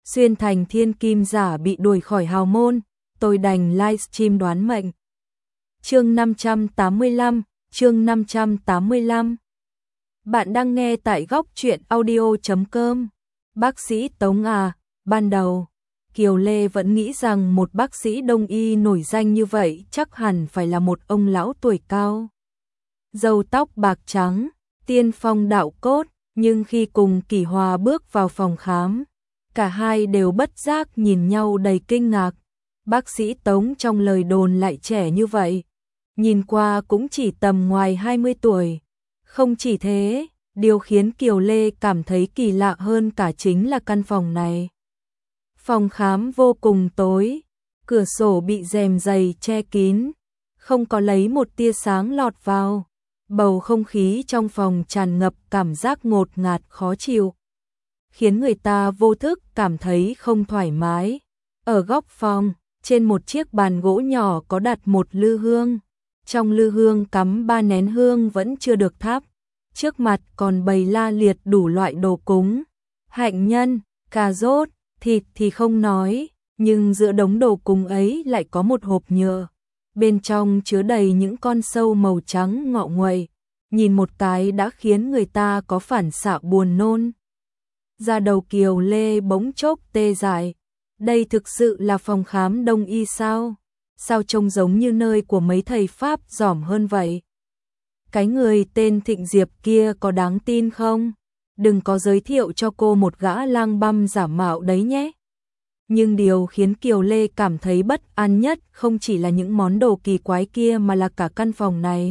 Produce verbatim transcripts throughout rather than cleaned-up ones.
xuyên thành thiên kim giả bị đuổi khỏi hào môn, tôi đành livestream đoán mệnh. Chương năm trăm tám mươi lăm, chương năm trăm tám mươi lăm. Bạn đang nghe tại góc truyện audio chấm com. Bác sĩ Tống à, ban đầu, Kiều Lê vẫn nghĩ rằng một bác sĩ đông y nổi danh như vậy chắc hẳn phải là một ông lão tuổi cao. Râu tóc bạc trắng, tiên phong đạo cốt, nhưng khi cùng Kỷ Hòa bước vào phòng khám, cả hai đều bất giác nhìn nhau đầy kinh ngạc. Bác sĩ Tống trong lời đồn lại trẻ như vậy, nhìn qua cũng chỉ tầm ngoài hai mươi tuổi. Không chỉ thế, điều khiến Kiều Lê cảm thấy kỳ lạ hơn cả chính là căn phòng này. Phòng khám vô cùng tối, cửa sổ bị rèm dày che kín, không có lấy một tia sáng lọt vào. Bầu không khí trong phòng tràn ngập cảm giác ngột ngạt khó chịu, khiến người ta vô thức cảm thấy không thoải mái. Ở góc phòng, trên một chiếc bàn gỗ nhỏ có đặt một lư hương. Trong lư hương cắm ba nén hương vẫn chưa được thắp. Trước mặt còn bày la liệt đủ loại đồ cúng. Hạnh nhân, cà rốt, thịt thì không nói, nhưng giữa đống đồ cúng ấy lại có một hộp nhựa. Bên trong chứa đầy những con sâu màu trắng ngọ nguậy, nhìn một cái đã khiến người ta có phản xạ buồn nôn. Da đầu Kiều Lê bỗng chốc tê dại. Đây thực sự là phòng khám đông y sao? Sao trông giống như nơi của mấy thầy Pháp giỏi hơn vậy? Cái người tên Thịnh Diệp kia có đáng tin không? Đừng có giới thiệu cho cô một gã lang băm giả mạo đấy nhé. Nhưng điều khiến Kiều Lê cảm thấy bất an nhất không chỉ là những món đồ kỳ quái kia mà là cả căn phòng này.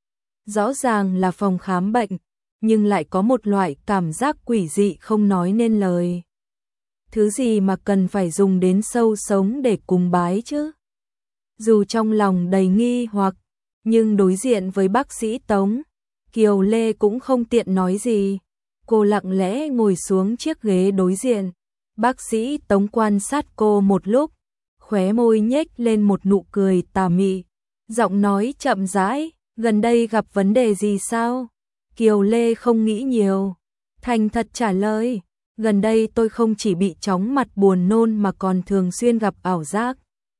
Rõ ràng là phòng khám bệnh, nhưng lại có một loại cảm giác quỷ dị không nói nên lời. Thứ gì mà cần phải dùng đến sâu sống để cúng bái chứ? Dù trong lòng đầy nghi hoặc, nhưng đối diện với bác sĩ Tống, Kiều Lê cũng không tiện nói gì. Cô lặng lẽ ngồi xuống chiếc ghế đối diện. Bác sĩ Tống quan sát cô một lúc, khóe môi nhếch lên một nụ cười tà mị, giọng nói chậm rãi, gần đây gặp vấn đề gì sao? Kiều Lê không nghĩ nhiều, thành thật trả lời, gần đây tôi không chỉ bị chóng mặt buồn nôn mà còn thường xuyên gặp ảo giác.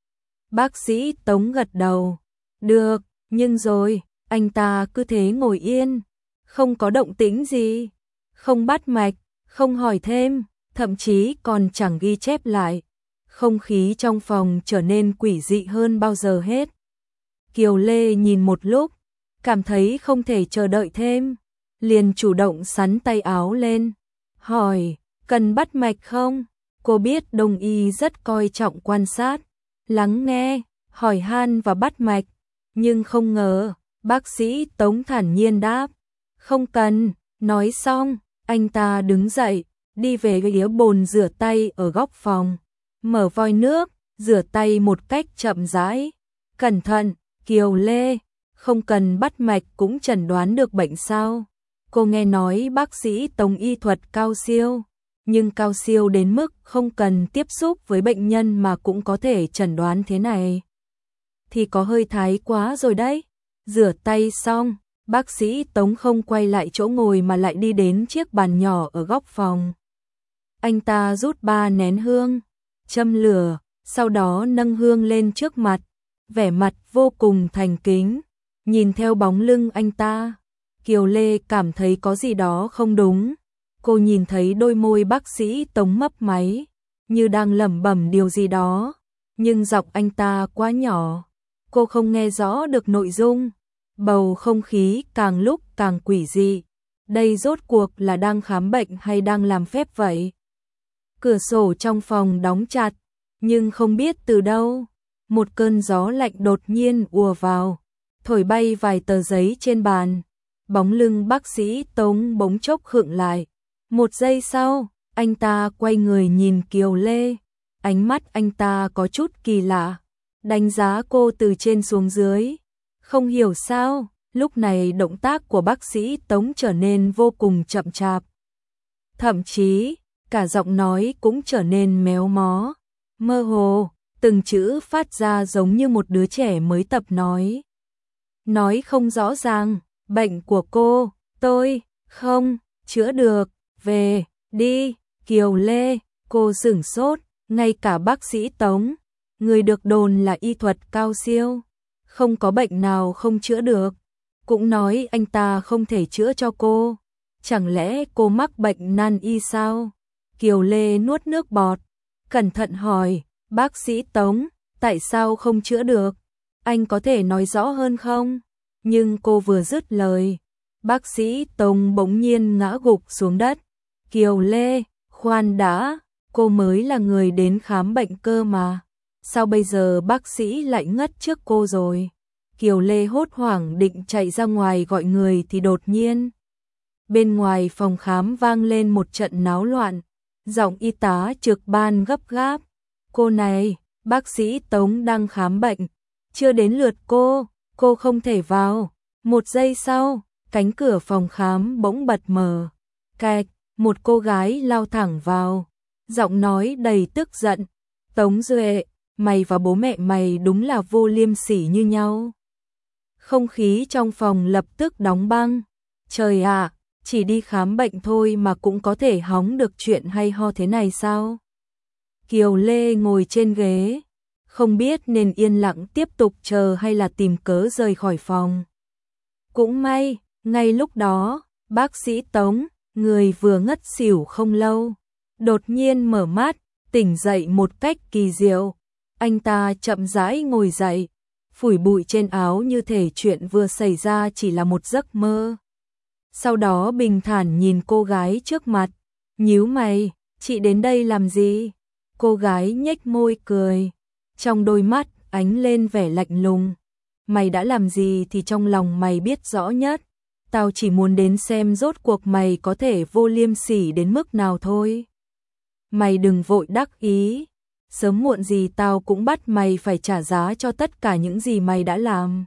Bác sĩ Tống gật đầu, được, nhưng rồi, anh ta cứ thế ngồi yên, không có động tĩnh gì, không bắt mạch, không hỏi thêm, thậm chí còn chẳng ghi chép lại. Không khí trong phòng trở nên quỷ dị hơn bao giờ hết. Kiều Lê nhìn một lúc, cảm thấy không thể chờ đợi thêm, liền chủ động xắn tay áo lên, hỏi, cần bắt mạch không? Cô biết đông y rất coi trọng quan sát, lắng nghe, hỏi han và bắt mạch, nhưng không ngờ, bác sĩ Tống thản nhiên đáp, không cần. Nói xong, anh ta đứng dậy, đi về phía bồn rửa tay ở góc phòng, mở vòi nước, rửa tay một cách chậm rãi. Cẩn thận, Kiều Lê, không cần bắt mạch cũng chẩn đoán được bệnh sao? Cô nghe nói bác sĩ Tống y thuật cao siêu, nhưng cao siêu đến mức không cần tiếp xúc với bệnh nhân mà cũng có thể chẩn đoán thế này. Thì có hơi thái quá rồi đấy. Rửa tay xong, bác sĩ Tống không quay lại chỗ ngồi mà lại đi đến chiếc bàn nhỏ ở góc phòng. Anh ta rút ba nén hương, châm lửa, sau đó nâng hương lên trước mặt, vẻ mặt vô cùng thành kính. Nhìn theo bóng lưng anh ta, Kiều Lê cảm thấy có gì đó không đúng. Cô nhìn thấy đôi môi bác sĩ Tống mấp máy, như đang lẩm bẩm điều gì đó, nhưng giọng anh ta quá nhỏ, cô không nghe rõ được nội dung. Bầu không khí càng lúc càng quỷ dị. Đây rốt cuộc là đang khám bệnh hay đang làm phép vậy? Cửa sổ trong phòng đóng chặt, nhưng không biết từ đâu, một cơn gió lạnh đột nhiên ùa vào, thổi bay vài tờ giấy trên bàn. Bóng lưng bác sĩ Tống bỗng chốc khựng lại. Một giây sau, anh ta quay người nhìn Kiều Lê. Ánh mắt anh ta có chút kỳ lạ, đánh giá cô từ trên xuống dưới. Không hiểu sao, lúc này động tác của bác sĩ Tống trở nên vô cùng chậm chạp. Thậm chí, cả giọng nói cũng trở nên méo mó, mơ hồ, từng chữ phát ra giống như một đứa trẻ mới tập nói. Nói không rõ ràng, bệnh của cô, tôi, không, chữa được, về, đi, Kiều Lê, Cô sửng sốt, ngay cả bác sĩ Tống, người được đồn là y thuật cao siêu, không có bệnh nào không chữa được, cũng nói anh ta không thể chữa cho cô. Chẳng lẽ cô mắc bệnh nan y sao? Kiều Lê nuốt nước bọt, cẩn thận hỏi, bác sĩ Tống, tại sao không chữa được? Anh có thể nói rõ hơn không? Nhưng cô vừa dứt lời, bác sĩ Tống bỗng nhiên ngã gục xuống đất. Kiều Lê, khoan đã, cô mới là người đến khám bệnh cơ mà. Sao bây giờ bác sĩ lại ngất trước cô rồi? Kiều Lê hốt hoảng định chạy ra ngoài gọi người thì đột nhiên bên ngoài phòng khám vang lên một trận náo loạn, giọng y tá trực ban gấp gáp. Cô này, bác sĩ Tống đang khám bệnh, chưa đến lượt cô, cô không thể vào. Một giây sau, cánh cửa phòng khám bỗng bật mở. Cạch, một cô gái lao thẳng vào, giọng nói đầy tức giận. Tống Duệ, mày và bố mẹ mày đúng là vô liêm sỉ như nhau. Không khí trong phòng lập tức đóng băng. Trời ạ, chỉ đi khám bệnh thôi mà cũng có thể hóng được chuyện hay ho thế này sao? Kiều Lê ngồi trên ghế, không biết nên yên lặng tiếp tục chờ hay là tìm cớ rời khỏi phòng. Cũng may, ngay lúc đó, bác sĩ Tống, người vừa ngất xỉu không lâu, đột nhiên mở mắt, tỉnh dậy một cách kỳ diệu. Anh ta chậm rãi ngồi dậy, phủi bụi trên áo như thể chuyện vừa xảy ra chỉ là một giấc mơ. Sau đó bình thản nhìn cô gái trước mặt, nhíu mày, chị đến đây làm gì? Cô gái nhếch môi cười, trong đôi mắt ánh lên vẻ lạnh lùng. Mày đã làm gì thì trong lòng mày biết rõ nhất. Tao chỉ muốn đến xem rốt cuộc mày có thể vô liêm sỉ đến mức nào thôi. Mày đừng vội đắc ý, sớm muộn gì tao cũng bắt mày phải trả giá cho tất cả những gì mày đã làm.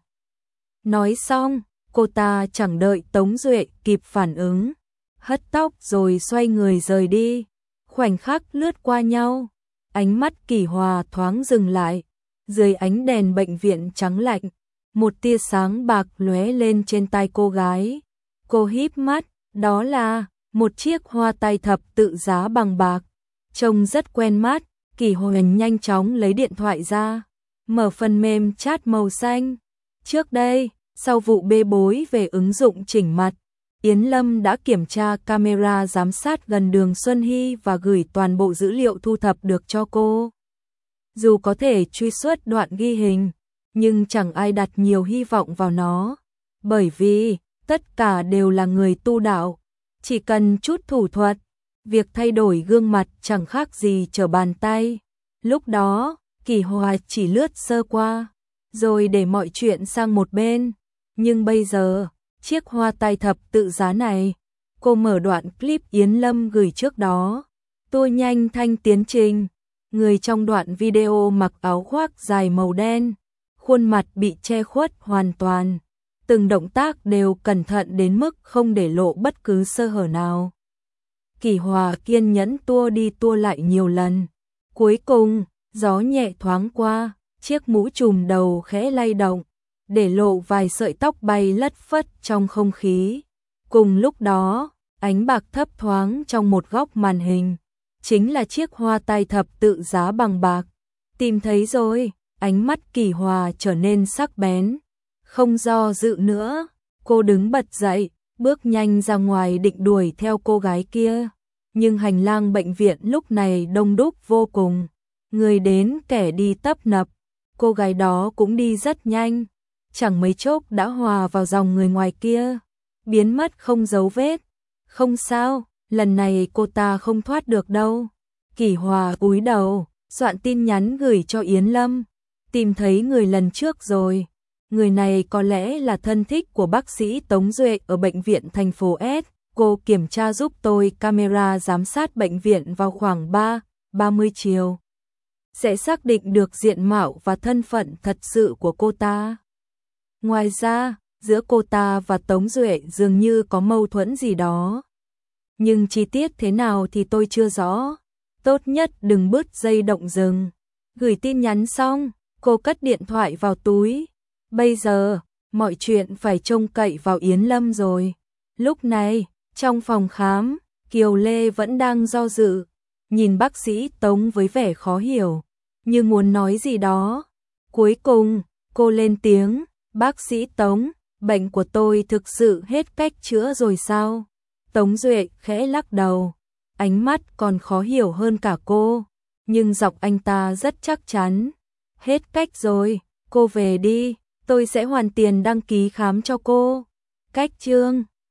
Nói xong, cô ta chẳng đợi Tống Duệ kịp phản ứng, hất tóc rồi xoay người rời đi. Khoảnh khắc lướt qua nhau, ánh mắt Kỳ Hòa thoáng dừng lại. Dưới ánh đèn bệnh viện trắng lạnh, một tia sáng bạc lóe lên trên tai cô gái. Cô híp mắt, đó là một chiếc hoa tai thập tự giá bằng bạc, trông rất quen mắt. Kỳ Hòa nhanh chóng lấy điện thoại ra, mở phần mềm chat màu xanh. Trước đây, sau vụ bê bối về ứng dụng chỉnh mặt, Yến Lâm đã kiểm tra camera giám sát gần đường Xuân Hy và gửi toàn bộ dữ liệu thu thập được cho cô. Dù có thể truy xuất đoạn ghi hình, nhưng chẳng ai đặt nhiều hy vọng vào nó, bởi vì tất cả đều là người tu đạo, chỉ cần chút thủ thuật, việc thay đổi gương mặt chẳng khác gì trở bàn tay. Lúc đó, Kỳ Hòa chỉ lướt sơ qua, rồi để mọi chuyện sang một bên. Nhưng bây giờ, chiếc hoa tai thập tự giá này, cô mở đoạn clip Yến Lâm gửi trước đó, tua nhanh thanh tiến trình. Người trong đoạn video mặc áo khoác dài màu đen, khuôn mặt bị che khuất hoàn toàn, từng động tác đều cẩn thận đến mức không để lộ bất cứ sơ hở nào. Kỳ Hòa kiên nhẫn tua đi tua lại nhiều lần. Cuối cùng, gió nhẹ thoáng qua, chiếc mũ trùm đầu khẽ lay động, để lộ vài sợi tóc bay lất phất trong không khí. Cùng lúc đó, ánh bạc thấp thoáng trong một góc màn hình, chính là chiếc hoa tai thập tự giá bằng bạc. Tìm thấy rồi, ánh mắt Kỳ Hòa trở nên sắc bén. Không do dự nữa, cô đứng bật dậy, bước nhanh ra ngoài định đuổi theo cô gái kia. Nhưng hành lang bệnh viện lúc này đông đúc vô cùng, người đến kẻ đi tấp nập. Cô gái đó cũng đi rất nhanh, chẳng mấy chốc đã hòa vào dòng người ngoài kia, biến mất không dấu vết. Không sao, lần này cô ta không thoát được đâu. Kỳ Hòa cúi đầu, soạn tin nhắn gửi cho Yến Lâm. Tìm thấy người lần trước rồi. Người này có lẽ là thân thích của bác sĩ Tống Duệ ở bệnh viện thành phố S. Cô kiểm tra giúp tôi camera giám sát bệnh viện vào khoảng ba, ba mươi chiều. Sẽ xác định được diện mạo và thân phận thật sự của cô ta. Ngoài ra, giữa cô ta và Tống Duệ dường như có mâu thuẫn gì đó. Nhưng chi tiết thế nào thì tôi chưa rõ. Tốt nhất đừng bứt dây động rừng. Gửi tin nhắn xong, cô cất điện thoại vào túi. Bây giờ, mọi chuyện phải trông cậy vào Yến Lâm rồi. Lúc này, trong phòng khám, Kiều Lê vẫn đang do dự. nhìn bác sĩ Tống với vẻ khó hiểu, như muốn nói gì đó. Cuối cùng, cô lên tiếng, bác sĩ Tống, bệnh của tôi thực sự hết cách chữa rồi sao? Tống Duệ khẽ lắc đầu, ánh mắt còn khó hiểu hơn cả cô, nhưng giọng anh ta rất chắc chắn. Hết cách rồi, cô về đi, tôi sẽ hoàn tiền đăng ký khám cho cô. Cách chương